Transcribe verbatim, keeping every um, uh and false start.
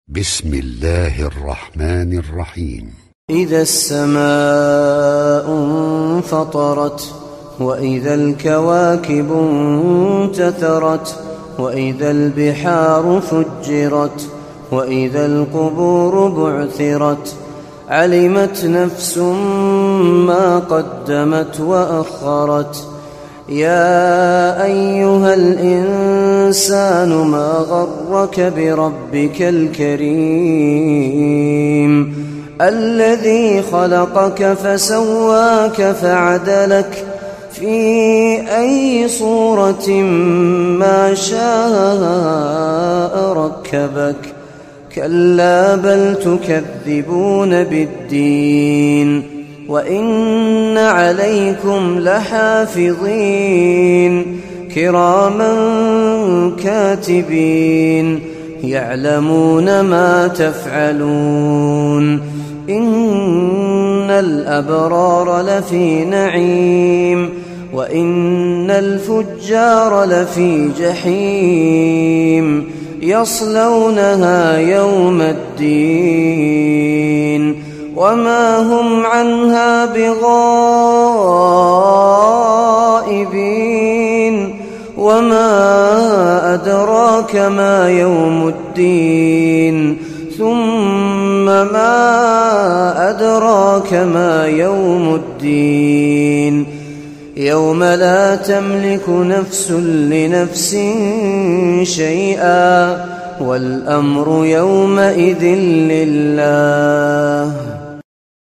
بسم الله الرحمن الرحيم. إذا السماء انفطرت وإذا الكواكب انتثرت وإذا البحار فجرت وإذا القبور بعثرت علمت نفس ما قدمت وأخرت. يا أيها الإنسان ما غرك بربك الكريم الذي خلقك فسواك فعدلك في أي صورة ما شاء ركبك. كلا بل تكذبون بالدين وإن عليكم لحافظين كراما كاتبين يعلمون ما تفعلون. إن الأبرار لفي نعيم وإن الفجار لفي جحيم يصلونها يوم الدين وما هم عنها بغائبين. وما أدراك ما يوم الدين ثم ما أدراك ما يوم الدين يوم لا تملك نفس لنفس شيئا والأمر يومئذ لله.